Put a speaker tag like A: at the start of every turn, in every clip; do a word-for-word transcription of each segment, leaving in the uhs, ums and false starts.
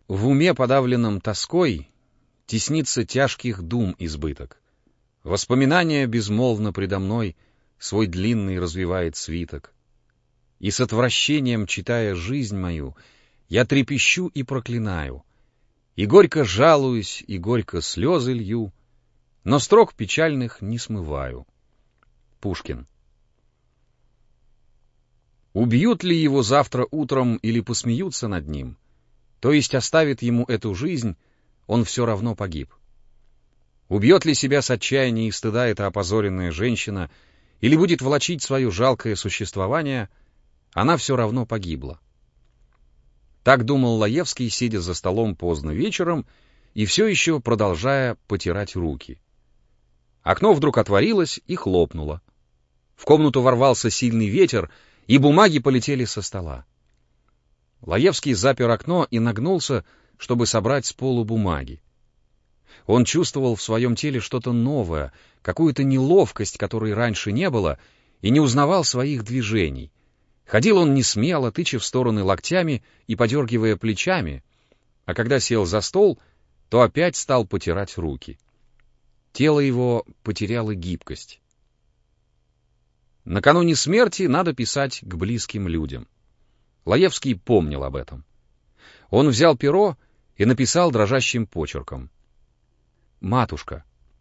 A: В уме, подавленном тоской, теснится тяжких дум избыток. Воспоминания безмолвно предо мной свой длинный развивает свиток. И с отвращением, читая жизнь мою, я трепещу и проклинаю, и горько жалуюсь, и горько слезы лью, но строк печальных не смываю. Пушкин. Убьют ли его завтра утром или посмеются над ним, то есть оставит ему эту жизнь, он все равно погиб. Убьет ли себя с отчаяния и стыда эта опозоренная женщина, или будет влачить свое жалкое существование, она все равно погибла. Так думал Лаевский, сидя за столом поздно вечером и все еще продолжая потирать руки. Окно вдруг отворилось и хлопнуло. В комнату ворвался сильный ветер, и бумаги полетели со стола. Лаевский запер окно и нагнулся, чтобы собрать с полу бумаги. Он чувствовал в своем теле что-то новое, какую-то неловкость, которой раньше не было, и не узнавал своих движений. Ходил он несмело, тыча в стороны локтями и подергивая плечами, а когда сел за стол, то опять стал потирать руки. Тело его потеряло гибкость. Накануне смерти надо писать к близким людям. Лаевский помнил об этом. Он взял перо и написал дрожащим почерком: «Матушка».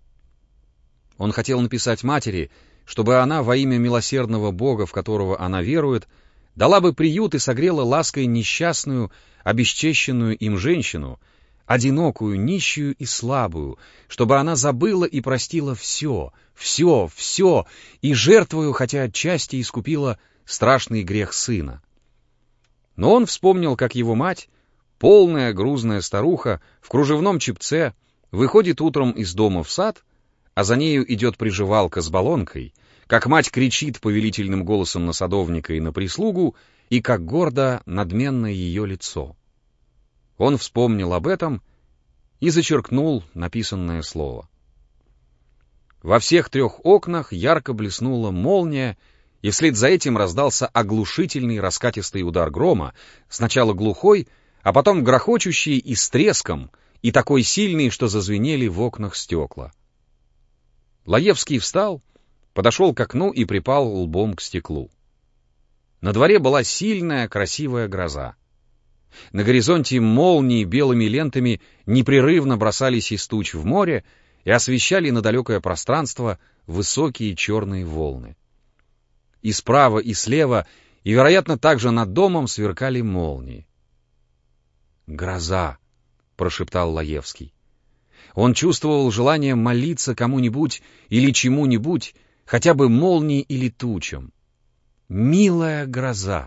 A: Он хотел написать матери, чтобы она во имя милосердного Бога, в которого она верует, дала бы приют и согрела лаской несчастную, обесчещенную им женщину, одинокую, нищую и слабую, чтобы она забыла и простила все, все, все, и жертвою, хотя отчасти искупила страшный грех сына. Но он вспомнил, как его мать, полная грузная старуха, в кружевном чепце, выходит утром из дома в сад, а за нею идет приживалка с баллонкой, как мать кричит повелительным голосом на садовника и на прислугу, и как гордо, надменно ее лицо. Он вспомнил об этом и зачеркнул написанное слово. Во всех трех окнах ярко блеснула молния, и вслед за этим раздался оглушительный раскатистый удар грома, сначала глухой, а потом грохочущий и с треском, и такой сильный, что зазвенели в окнах стекла. Лаевский встал, подошел к окну и припал лбом к стеклу. На дворе была сильная, красивая гроза. На горизонте молнии белыми лентами непрерывно бросались из туч в море и освещали на далекое пространство высокие черные волны. И справа, и слева, и, вероятно, также над домом сверкали молнии. «Гроза», — прошептал Лаевский. Он чувствовал желание молиться кому-нибудь или чему-нибудь, хотя бы молнии или тучам. «Милая гроза».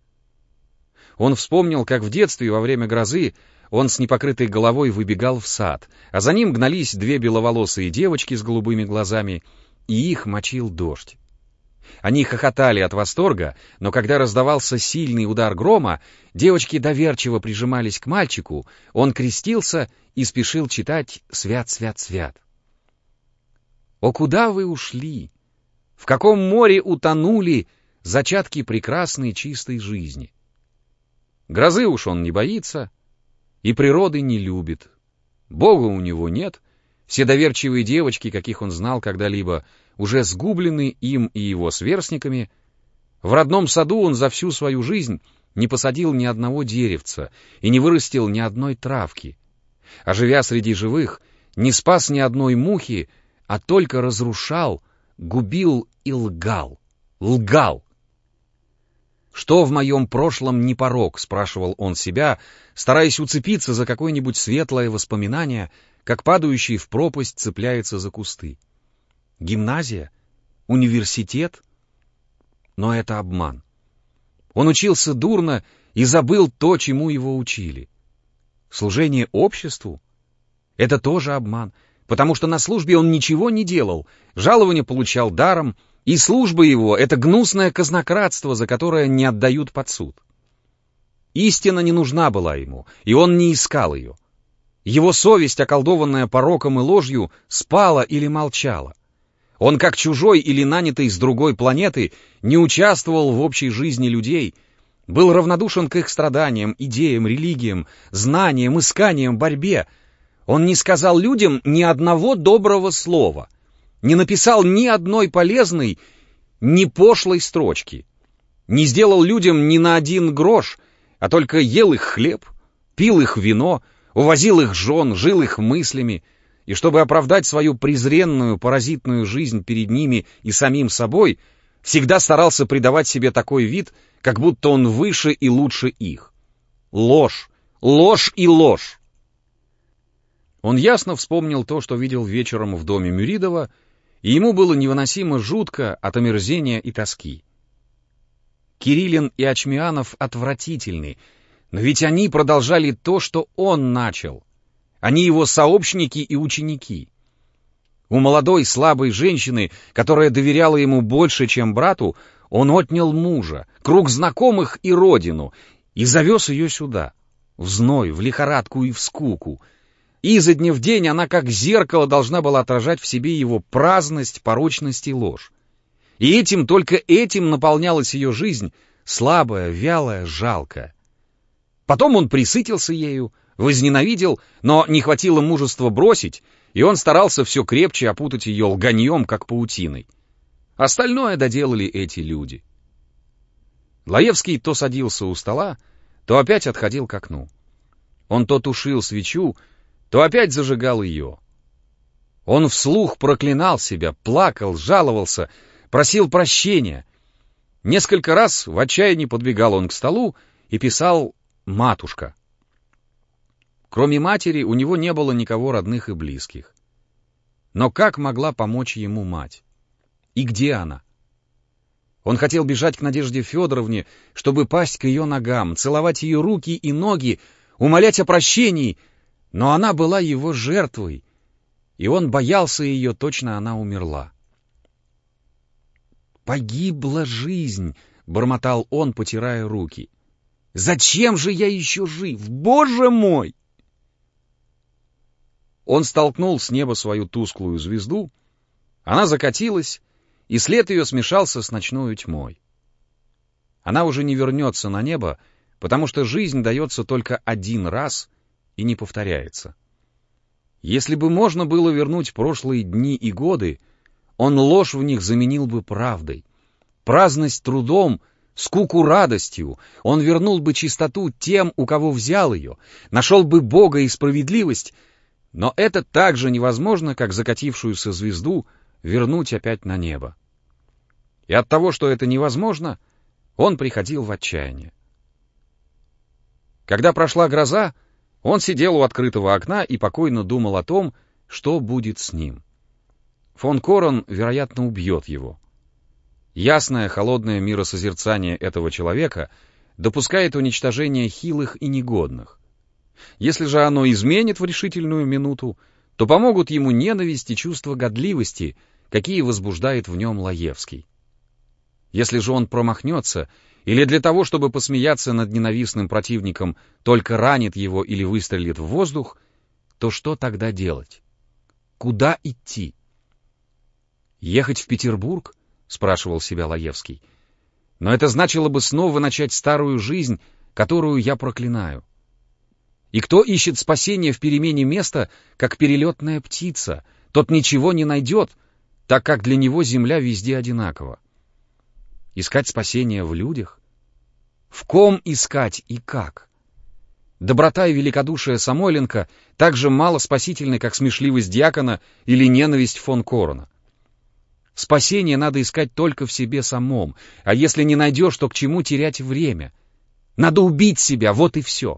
A: Он вспомнил, как в детстве во время грозы он с непокрытой головой выбегал в сад, а за ним гнались две беловолосые девочки с голубыми глазами, и их мочил дождь. Они хохотали от восторга, но когда раздавался сильный удар грома, девочки доверчиво прижимались к мальчику, он крестился и спешил читать «Свят, свят, свят». «О, куда вы ушли? В каком море утонули зачатки прекрасной чистой жизни?» Грозы уж он не боится, и природы не любит. Бога у него нет, все доверчивые девочки, каких он знал когда-либо, уже сгублены им и его сверстниками. В родном саду он за всю свою жизнь не посадил ни одного деревца и не вырастил ни одной травки, а живя среди живых, не спас ни одной мухи, а только разрушал, губил и лгал, лгал. «Что в моем прошлом не порок?» — спрашивал он себя, стараясь уцепиться за какое-нибудь светлое воспоминание, как падающий в пропасть цепляется за кусты. Гимназия? Университет? Но это обман. Он учился дурно и забыл то, чему его учили. Служение обществу? Это тоже обман, потому что на службе он ничего не делал, жалование получал даром, и служба его — это гнусное казнократство, за которое не отдают под суд. Истина не нужна была ему, и он не искал ее. Его совесть, околдованная пороком и ложью, спала или молчала. Он, как чужой или нанятый с другой планеты, не участвовал в общей жизни людей, был равнодушен к их страданиям, идеям, религиям, знаниям, исканиям, борьбе. Он не сказал людям ни одного доброго слова, не написал ни одной полезной, ни пошлой строчки, не сделал людям ни на один грош, а только ел их хлеб, пил их вино, увозил их жен, жил их мыслями, и чтобы оправдать свою презренную, паразитную жизнь перед ними и самим собой, всегда старался придавать себе такой вид, как будто он выше и лучше их. Ложь, ложь и ложь. Он ясно вспомнил то, что видел вечером в доме Мюридова, и ему было невыносимо жутко от омерзения и тоски. Кириллин и Очмианов отвратительны, но ведь они продолжали то, что он начал. Они его сообщники и ученики. У молодой слабой женщины, которая доверяла ему больше, чем брату, он отнял мужа, круг знакомых и родину, и завез ее сюда, в зной, в лихорадку и в скуку. И изо дня в день она как зеркало должна была отражать в себе его праздность, порочность и ложь. И этим, только этим наполнялась ее жизнь, слабая, вялая, жалкая. Потом он присытился ею, возненавидел, но не хватило мужества бросить, и он старался все крепче опутать ее лганьем, как паутиной. Остальное доделали эти люди. Лаевский то садился у стола, то опять отходил к окну. Он то тушил свечу, то опять зажигал ее. Он вслух проклинал себя, плакал, жаловался, просил прощения. Несколько раз в отчаянии подбегал он к столу и писал «матушка». Кроме матери у него не было никого родных и близких. Но как могла помочь ему мать? И где она? Он хотел бежать к Надежде Федоровне, чтобы пасть к ее ногам, целовать ее руки и ноги, умолять о прощении, но она была его жертвой, и он боялся ее, точно она умерла. «Погибла жизнь», — бормотал он, потирая руки. «Зачем же я еще жив? Боже мой!» Он столкнул с неба свою тусклую звезду, она закатилась, и след ее смешался с ночною тьмой. Она уже не вернется на небо, потому что жизнь дается только один раз и не повторяется. Если бы можно было вернуть прошлые дни и годы, он ложь в них заменил бы правдой, праздность трудом, скуку радостью, он вернул бы чистоту тем, у кого взял ее, нашел бы Бога и справедливость, но это так же невозможно, как закатившуюся звезду вернуть опять на небо. И от того, что это невозможно, он приходил в отчаяние. Когда прошла гроза, он сидел у открытого окна и покойно думал о том, что будет с ним. Фон Корен, вероятно, убьет его. Ясное, холодное миросозерцание этого человека допускает уничтожение хилых и негодных. Если же оно изменит в решительную минуту, то помогут ему ненависть и чувство годливости, какие возбуждает в нем Лаевский. Если же он промахнется, или для того, чтобы посмеяться над ненавистным противником, только ранит его или выстрелит в воздух, то что тогда делать? Куда идти? «Ехать в Петербург?» — спрашивал себя Лаевский. «Но это значило бы снова начать старую жизнь, которую я проклинаю. И кто ищет спасения в перемене места, как перелетная птица, тот ничего не найдет, так как для него земля везде одинакова. Искать спасения в людях? В ком искать и как? Доброта и великодушие Самойленко так же мало спасительны, как смешливость дьякона или ненависть фон Корена. Спасение надо искать только в себе самом, а если не найдешь, то к чему терять время? Надо убить себя, вот и все».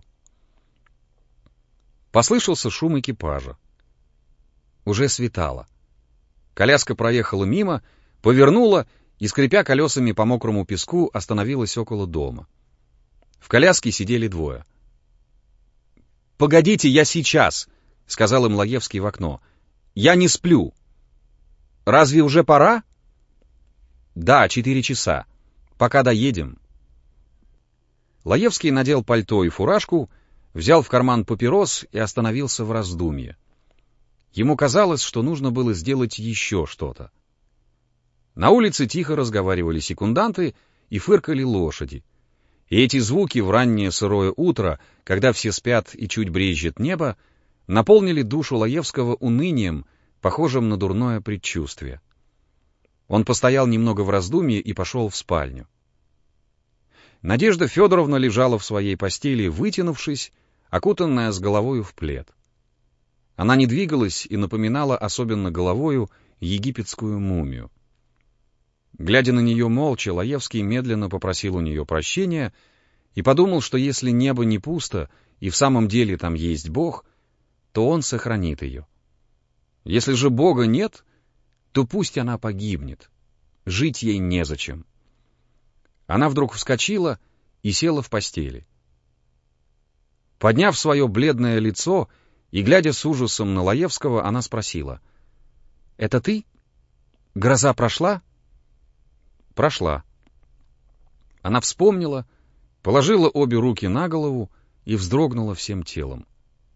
A: Послышался шум экипажа. Уже светало. Коляска проехала мимо, повернула и, скрипя колесами по мокрому песку, остановилась около дома. В коляске сидели двое. «Погодите, я сейчас», — сказал им Лаевский в окно. «Я не сплю». «Разве уже пора?» «Да, четыре часа. Пока доедем». Лаевский надел пальто и фуражку, взял в карман папирос и остановился в раздумье. Ему казалось, что нужно было сделать еще что-то. На улице тихо разговаривали секунданты и фыркали лошади. И эти звуки в раннее сырое утро, когда все спят и чуть брезжит небо, наполнили душу Лаевского унынием, похожим на дурное предчувствие. Он постоял немного в раздумье и пошел в спальню. Надежда Федоровна лежала в своей постели, вытянувшись, окутанная с головою в плед. Она не двигалась и напоминала особенно головою египетскую мумию. Глядя на нее молча, Лаевский медленно попросил у нее прощения и подумал, что если небо не пусто и в самом деле там есть Бог, то он сохранит ее. Если же Бога нет, то пусть она погибнет. Жить ей незачем. Она вдруг вскочила и села в постели. Подняв свое бледное лицо и глядя с ужасом на Лаевского, она спросила: «Это ты? Гроза прошла?» «Прошла». Она вспомнила, положила обе руки на голову и вздрогнула всем телом.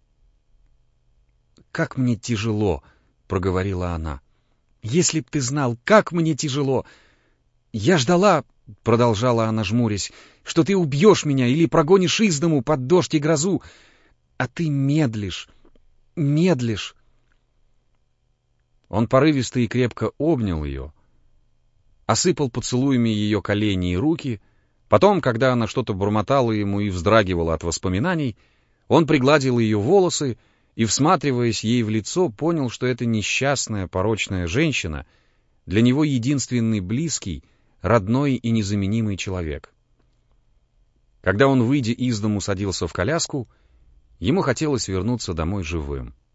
A: «Как мне тяжело!» — проговорила она. «Если б ты знал, как мне тяжело! Я ждала, — продолжала она, жмурясь, — что ты убьешь меня или прогонишь из дому под дождь и грозу, а ты медлишь, медлишь». Он порывисто и крепко обнял ее, осыпал поцелуями ее колени и руки, потом, когда она что-то бормотала ему и вздрагивала от воспоминаний, он пригладил ее волосы и, всматриваясь ей в лицо, понял, что эта несчастная, порочная женщина для него единственный близкий, родной и незаменимый человек. Когда он, выйдя из дому, садился в коляску, ему хотелось вернуться домой живым.